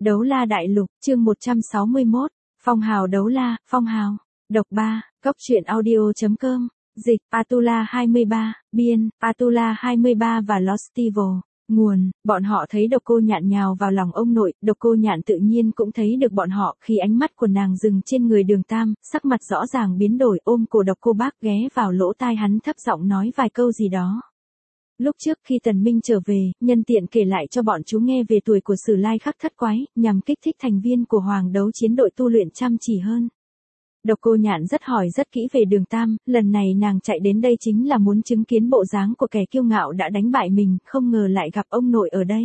Đấu La Đại Lục, chương 161, Phong hào đấu la, phong hào. Độc 3, Cốc truyện audio.com, dịch, Atula 23, biên, Atula 23 và Lostivo. Nguồn, bọn họ thấy Độc Cô Nhạn nhào vào lòng ông nội, Độc Cô Nhạn tự nhiên cũng thấy được bọn họ, khi ánh mắt của nàng dừng trên người Đường Tam, sắc mặt rõ ràng biến đổi, ôm cổ Độc Cô Bác ghé vào lỗ tai hắn thấp giọng nói vài câu gì đó. Lúc trước khi Tần Minh trở về, nhân tiện kể lại cho bọn chú nghe về tuổi của Sử Lai Khắc Thất Quái, nhằm kích thích thành viên của Hoàng Đấu Chiến đội tu luyện chăm chỉ hơn. Độc Cô Nhạn rất hỏi rất kỹ về Đường Tam, lần này nàng chạy đến đây chính là muốn chứng kiến bộ dáng của kẻ kiêu ngạo đã đánh bại mình, không ngờ lại gặp ông nội ở đây.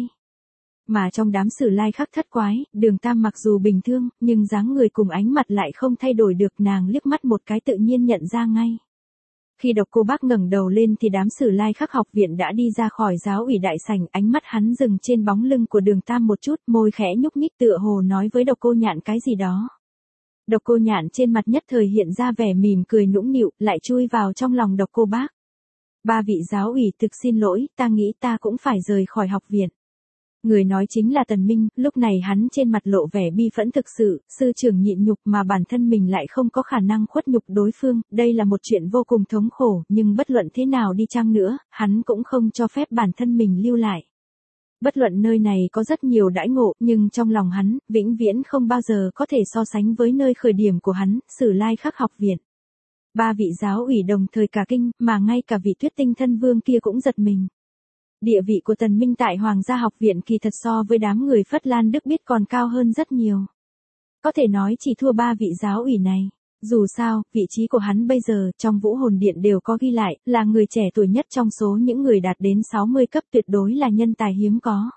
Mà trong đám Sử Lai Khắc Thất Quái, Đường Tam mặc dù bình thường, nhưng dáng người cùng ánh mặt lại không thay đổi được, nàng liếc mắt một cái tự nhiên nhận ra ngay. Khi Độc Cô Bác ngẩng đầu lên thì đám Sử Lai Khắc học viện đã đi ra khỏi giáo ủy đại sảnh, ánh mắt hắn dừng trên bóng lưng của Đường Tam một chút, môi khẽ nhúc nhích tựa hồ nói với Độc Cô Nhạn cái gì đó. Độc Cô Nhạn trên mặt nhất thời hiện ra vẻ mỉm cười nũng nịu, lại chui vào trong lòng Độc Cô Bác. Ba vị giáo ủy thực xin lỗi, ta nghĩ ta cũng phải rời khỏi học viện. Người nói chính là Tần Minh, lúc này hắn trên mặt lộ vẻ bi phẫn thực sự, sư trưởng nhịn nhục mà bản thân mình lại không có khả năng khuất nhục đối phương, đây là một chuyện vô cùng thống khổ, nhưng bất luận thế nào đi chăng nữa, hắn cũng không cho phép bản thân mình lưu lại. Bất luận nơi này có rất nhiều đãi ngộ, nhưng trong lòng hắn, vĩnh viễn không bao giờ có thể so sánh với nơi khởi điểm của hắn, Sử Lai Khắc học viện. Ba vị giáo ủy đồng thời cả kinh, mà ngay cả vị Tuyết Tinh Thân Vương kia cũng giật mình. Địa vị của Tần Minh tại Hoàng gia học viện kỳ thật so với đám người Phất Lan Đức biết còn cao hơn rất nhiều. Có thể nói chỉ thua ba vị giáo ủy này. Dù sao, vị trí của hắn bây giờ trong Vũ Hồn Điện đều có ghi lại, là người trẻ tuổi nhất trong số những người đạt đến 60 cấp, tuyệt đối là nhân tài hiếm có.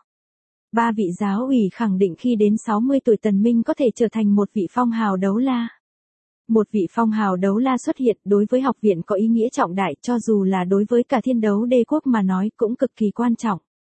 Ba vị giáo ủy khẳng định khi đến 60 tuổi Tần Minh có thể trở thành một vị phong hào đấu la. Một vị phong hào đấu la xuất hiện đối với học viện có ý nghĩa trọng đại, cho dù là đối với cả Thiên Đấu Đế quốc mà nói cũng cực kỳ quan trọng.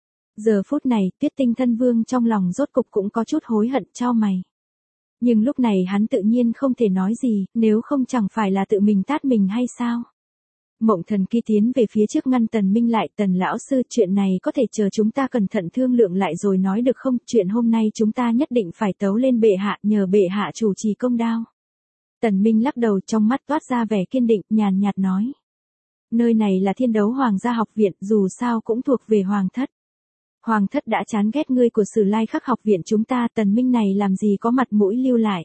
Giờ phút này, Tuyết Tinh Thân Vương trong lòng rốt cục cũng có chút hối hận, chau mày. Nhưng lúc này hắn tự nhiên không thể nói gì, nếu không chẳng phải là tự mình tát mình hay sao? Mộng Thần Kỳ tiến về phía trước ngăn Tần Minh lại, Tần lão sư, chuyện này có thể chờ chúng ta cẩn thận thương lượng lại rồi nói được không? Chuyện hôm nay chúng ta nhất định phải tấu lên bệ hạ, nhờ bệ hạ chủ trì công đao. Tần Minh lắc đầu, trong mắt toát ra vẻ kiên định, nhàn nhạt nói. Nơi này là Thiên Đấu Hoàng gia học viện, dù sao cũng thuộc về Hoàng thất. Hoàng thất đã chán ghét ngươi của Sử Lai Khắc học viện chúng ta, Tần Minh này làm gì có mặt mũi lưu lại.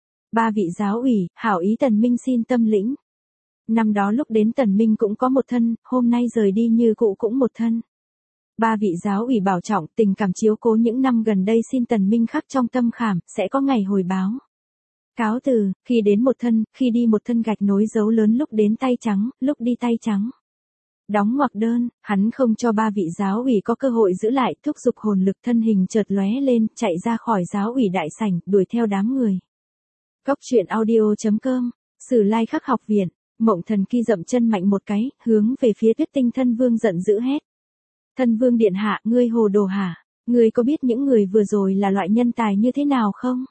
Ba vị giáo ủy, hảo ý Tần Minh xin tâm lĩnh. Năm đó lúc đến Tần Minh cũng có một thân, hôm nay rời đi như cũ cũng một thân. Ba vị giáo ủy bảo trọng, tình cảm chiếu cố những năm gần đây xin Tần Minh khắc trong tâm khảm, sẽ có ngày hồi báo. Cáo từ, khi đến một thân, khi đi một thân, gạch nối dấu lớn, lúc đến tay trắng, lúc đi tay trắng. Đóng ngoặc đơn, hắn không cho ba vị giáo ủy có cơ hội giữ lại, thúc giục hồn lực, thân hình chợt lóe lên, chạy ra khỏi giáo ủy đại sảnh, đuổi theo đám người. Cốc truyện audio.com, Sử Lai Khắc học viện, Mộng Thần Kỳ dậm chân mạnh một cái, hướng về phía Tuyết Tinh Thân Vương giận dữ hét. Thân Vương điện hạ, ngươi hồ đồ hả? Ngươi có biết những người vừa rồi là loại nhân tài như thế nào không?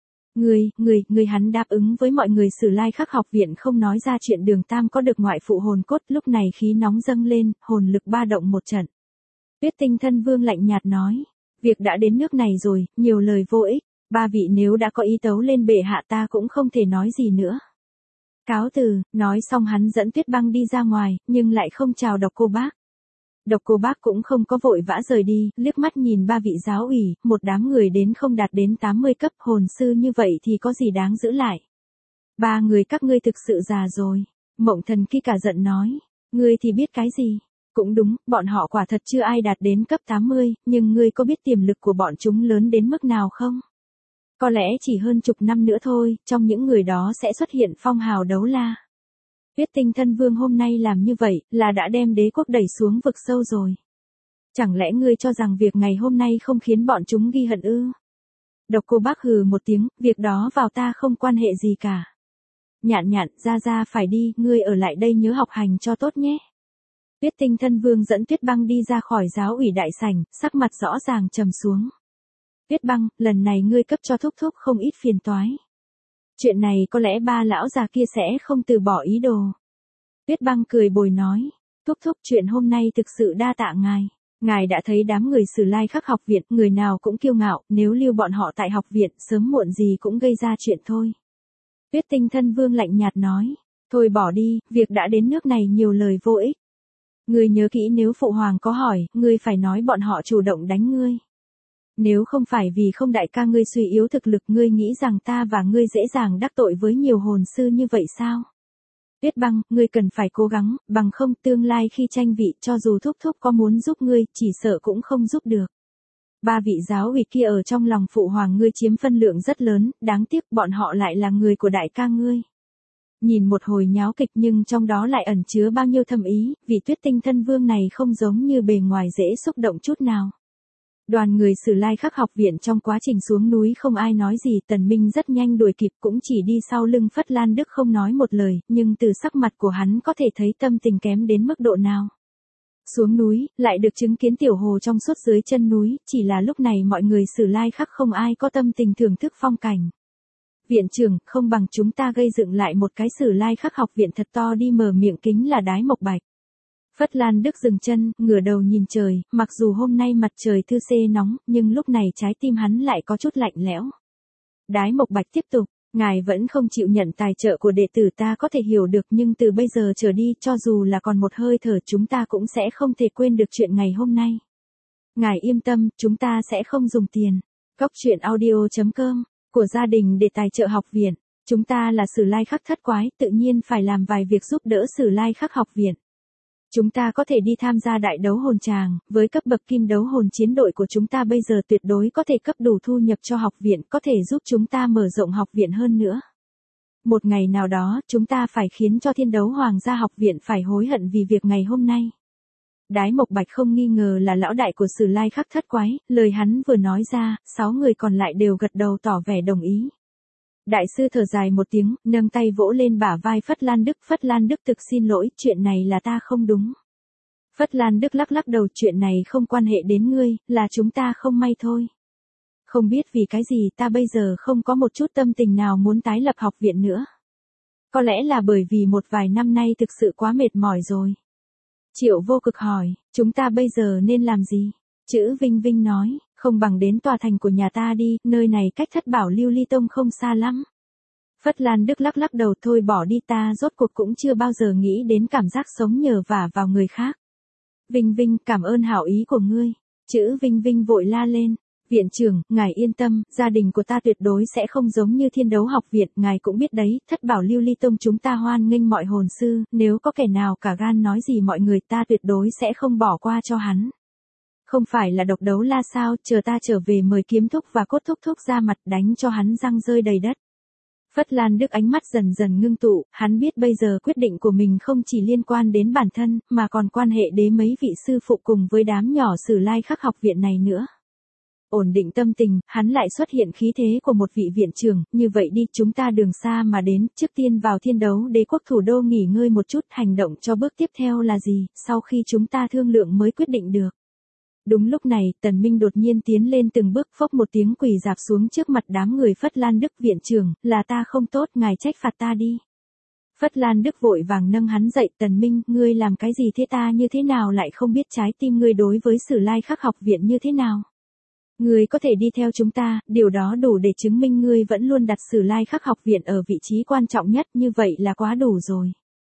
Người hắn đáp ứng với mọi người Sử Lai Khắc học viện không nói ra chuyện Đường Tam có được ngoại phụ hồn cốt, lúc này khí nóng dâng lên, hồn lực ba động một trận. Tuyết Tinh Thân Vương lạnh nhạt nói, việc đã đến nước này rồi, nhiều lời vô ích, ba vị nếu đã có ý tấu lên bệ hạ ta cũng không thể nói gì nữa. Cáo từ, nói xong hắn dẫn Tuyết Băng đi ra ngoài, nhưng lại không chào Độc Cô Bác. Độc Cô Bác cũng không có vội vã rời đi, liếc mắt nhìn ba vị giáo ủy, một đám người đến không đạt đến 80 cấp hồn sư như vậy thì có gì đáng giữ lại. Ba người các ngươi thực sự già rồi. Mộng Thần Kỳ cả giận nói, ngươi thì biết cái gì? Cũng đúng, bọn họ quả thật chưa ai đạt đến cấp 80, nhưng ngươi có biết tiềm lực của bọn chúng lớn đến mức nào không? Có lẽ chỉ hơn chục năm nữa thôi, trong những người đó sẽ xuất hiện phong hào đấu la. Tuyết Tinh Thân Vương hôm nay làm như vậy, là đã đem đế quốc đẩy xuống vực sâu rồi. Chẳng lẽ ngươi cho rằng việc ngày hôm nay không khiến bọn chúng ghi hận ư? Độc Cô Bác hừ một tiếng, việc đó vào ta không quan hệ gì cả. Nhạn nhạn, ra phải đi, ngươi ở lại đây nhớ học hành cho tốt nhé. Tuyết Tinh Thân Vương dẫn Tuyết Băng đi ra khỏi giáo ủy đại sảnh, sắc mặt rõ ràng trầm xuống. Tuyết Băng, lần này ngươi cấp cho thúc thúc không ít phiền toái. Chuyện này có lẽ ba lão già kia sẽ không từ bỏ ý đồ. Tuyết Băng cười bồi nói, thúc thúc, chuyện hôm nay thực sự đa tạ ngài. Ngài đã thấy đám người Sử Lai Khắc học viện, người nào cũng kiêu ngạo, nếu lưu bọn họ tại học viện, sớm muộn gì cũng gây ra chuyện thôi. Tuyết Tinh Thân Vương lạnh nhạt nói, thôi bỏ đi, việc đã đến nước này nhiều lời vô ích. Ngươi nhớ kỹ nếu phụ hoàng có hỏi, ngươi phải nói bọn họ chủ động đánh ngươi. Nếu không phải vì không đại ca ngươi suy yếu thực lực, ngươi nghĩ rằng ta và ngươi dễ dàng đắc tội với nhiều hồn sư như vậy sao? Tuyết Băng, ngươi cần phải cố gắng, bằng không tương lai khi tranh vị cho dù thúc thúc có muốn giúp ngươi, chỉ sợ cũng không giúp được. Ba vị giáo ủy kia ở trong lòng phụ hoàng ngươi chiếm phân lượng rất lớn, đáng tiếc bọn họ lại là người của đại ca ngươi. Nhìn một hồi nháo kịch nhưng trong đó lại ẩn chứa bao nhiêu thâm ý, vì Tuyết Tinh Thân Vương này không giống như bề ngoài dễ xúc động chút nào. Đoàn người Sử Lai Khắc học viện trong quá trình xuống núi không ai nói gì, Tần Minh rất nhanh đuổi kịp, cũng chỉ đi sau lưng Phất Lan Đức không nói một lời, nhưng từ sắc mặt của hắn có thể thấy tâm tình kém đến mức độ nào. Xuống núi, lại được chứng kiến tiểu hồ trong suốt dưới chân núi, chỉ là lúc này mọi người Sử Lai Khắc không ai có tâm tình thưởng thức phong cảnh. Viện trưởng, không bằng chúng ta gây dựng lại một cái Sử Lai Khắc học viện thật to đi, mở miệng kính là Đái Mộc Bạch. Phất Lan Đức dừng chân, ngửa đầu nhìn trời, mặc dù hôm nay mặt trời thư xê nóng, nhưng lúc này trái tim hắn lại có chút lạnh lẽo. Đái Mộc Bạch tiếp tục, ngài vẫn không chịu nhận tài trợ của đệ tử, ta có thể hiểu được, nhưng từ bây giờ trở đi, cho dù là còn một hơi thở, chúng ta cũng sẽ không thể quên được chuyện ngày hôm nay. Ngài yên tâm, chúng ta sẽ không dùng tiền. Cóc truyện audio.com của gia đình để tài trợ học viện. Chúng ta là Sử Lai Khắc thất quái, tự nhiên phải làm vài việc giúp đỡ Sử Lai Khắc học viện. Chúng ta có thể đi tham gia đại đấu hồn tràng, với cấp bậc kim đấu hồn chiến đội của chúng ta bây giờ tuyệt đối có thể cấp đủ thu nhập cho học viện, có thể giúp chúng ta mở rộng học viện hơn nữa. Một ngày nào đó, chúng ta phải khiến cho Thiên Đấu Hoàng gia học viện phải hối hận vì việc ngày hôm nay. Đái Mộc Bạch không nghi ngờ là lão đại của Sử Lai Khắc thất quái, lời hắn vừa nói ra, 6 người còn lại đều gật đầu tỏ vẻ đồng ý. Đại sư thở dài một tiếng, nâng tay vỗ lên bả vai Phất Lan Đức. Phất Lan Đức thực xin lỗi, chuyện này là ta không đúng. Phất Lan Đức lắc lắc đầu, chuyện này không quan hệ đến ngươi, là chúng ta không may thôi. Không biết vì cái gì ta bây giờ không có một chút tâm tình nào muốn tái lập học viện nữa. Có lẽ là bởi vì một vài năm nay thực sự quá mệt mỏi rồi. Triệu Vô Cực hỏi, chúng ta bây giờ nên làm gì? Chữ Vinh Vinh nói, không bằng đến tòa thành của nhà ta đi, nơi này cách Thất Bảo Lưu Ly Tông không xa lắm. Phất Lan Đức lắc lắc đầu, thôi bỏ đi, ta rốt cuộc cũng chưa bao giờ nghĩ đến cảm giác sống nhờ vả vào người khác. Vinh Vinh, cảm ơn hảo ý của ngươi. Chữ Vinh Vinh vội la lên. Viện trưởng, ngài yên tâm, gia đình của ta tuyệt đối sẽ không giống như Thiên Đấu học viện, ngài cũng biết đấy, Thất Bảo Lưu Ly Tông chúng ta hoan nghênh mọi hồn sư, nếu có kẻ nào cả gan nói gì mọi người, ta tuyệt đối sẽ không bỏ qua cho hắn. Không phải là Độc Đấu La sao, chờ ta trở về mời Kiếm Thúc và Cốt Thúc Thúc ra mặt đánh cho hắn răng rơi đầy đất. Phất Lan Đức ánh mắt dần dần ngưng tụ, hắn biết bây giờ quyết định của mình không chỉ liên quan đến bản thân, mà còn quan hệ đến mấy vị sư phụ cùng với đám nhỏ Sử Lai Khắc học viện này nữa. Ổn định tâm tình, hắn lại xuất hiện khí thế của một vị viện trưởng, như vậy đi, chúng ta đường xa mà đến, trước tiên vào Thiên Đấu Đế quốc thủ đô nghỉ ngơi một chút, hành động cho bước tiếp theo là gì, sau khi chúng ta thương lượng mới quyết định được. Đúng lúc này, Tần Minh đột nhiên tiến lên từng bước, phốc một tiếng quỳ rạp xuống trước mặt đám người. Phất Lan Đức viện trưởng, là ta không tốt, ngài trách phạt ta đi. Phất Lan Đức vội vàng nâng hắn dậy, Tần Minh, ngươi làm cái gì thế, ta như thế nào lại không biết trái tim ngươi đối với Sử Lai Khắc học viện như thế nào. Ngươi có thể đi theo chúng ta, điều đó đủ để chứng minh ngươi vẫn luôn đặt Sử Lai Khắc học viện ở vị trí quan trọng nhất, như vậy là quá đủ rồi.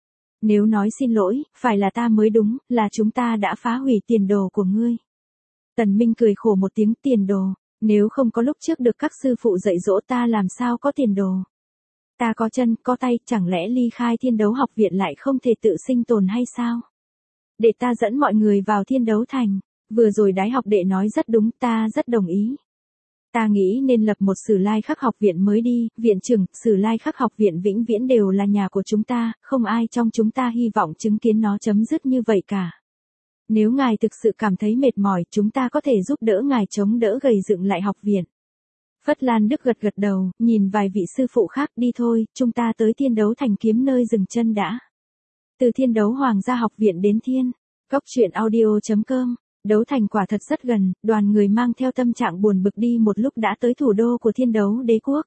Nếu nói xin lỗi, phải là ta mới đúng, là chúng ta đã phá hủy tiền đồ của ngươi. Tần Minh cười khổ một tiếng, tiền đồ, nếu không có lúc trước được các sư phụ dạy dỗ ta làm sao có tiền đồ. Ta có chân, có tay, chẳng lẽ ly khai Thiên Đấu học viện lại không thể tự sinh tồn hay sao? Để ta dẫn mọi người vào Thiên Đấu thành, vừa rồi Đái học đệ nói rất đúng, ta rất đồng ý. Ta nghĩ nên lập một Sử Lai Khắc học viện mới đi, viện trưởng, Sử Lai Khắc học viện vĩnh viễn đều là nhà của chúng ta, không ai trong chúng ta hy vọng chứng kiến nó chấm dứt như vậy cả. Nếu ngài thực sự cảm thấy mệt mỏi, chúng ta có thể giúp đỡ ngài chống đỡ gầy dựng lại học viện. Phất Lan Đức gật gật đầu, nhìn vài vị sư phụ khác, đi thôi, chúng ta tới Thiên Đấu thành kiếm nơi dừng chân đã. Từ Thiên Đấu Hoàng gia học viện đến Thiên Cóc truyện audio.com, Đấu thành quả thật rất gần, đoàn người mang theo tâm trạng buồn bực đi một lúc đã tới thủ đô của Thiên Đấu Đế quốc.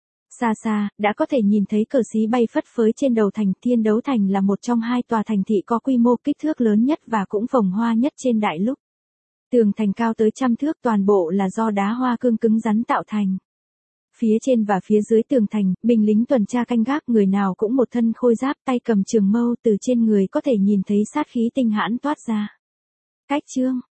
Xa xa, đã có thể nhìn thấy cờ xí bay phất phới trên đầu thành. Thiên Đấu thành là một trong hai tòa thành thị có quy mô kích thước lớn nhất và cũng phồn hoa nhất trên đại lục. Tường thành cao tới 100 thước toàn bộ là do đá hoa cương cứng rắn tạo thành. Phía trên và phía dưới tường thành, binh lính tuần tra canh gác người nào cũng một thân khôi giáp tay cầm trường mâu từ trên người có thể nhìn thấy sát khí tinh hãn toát ra. Cách chương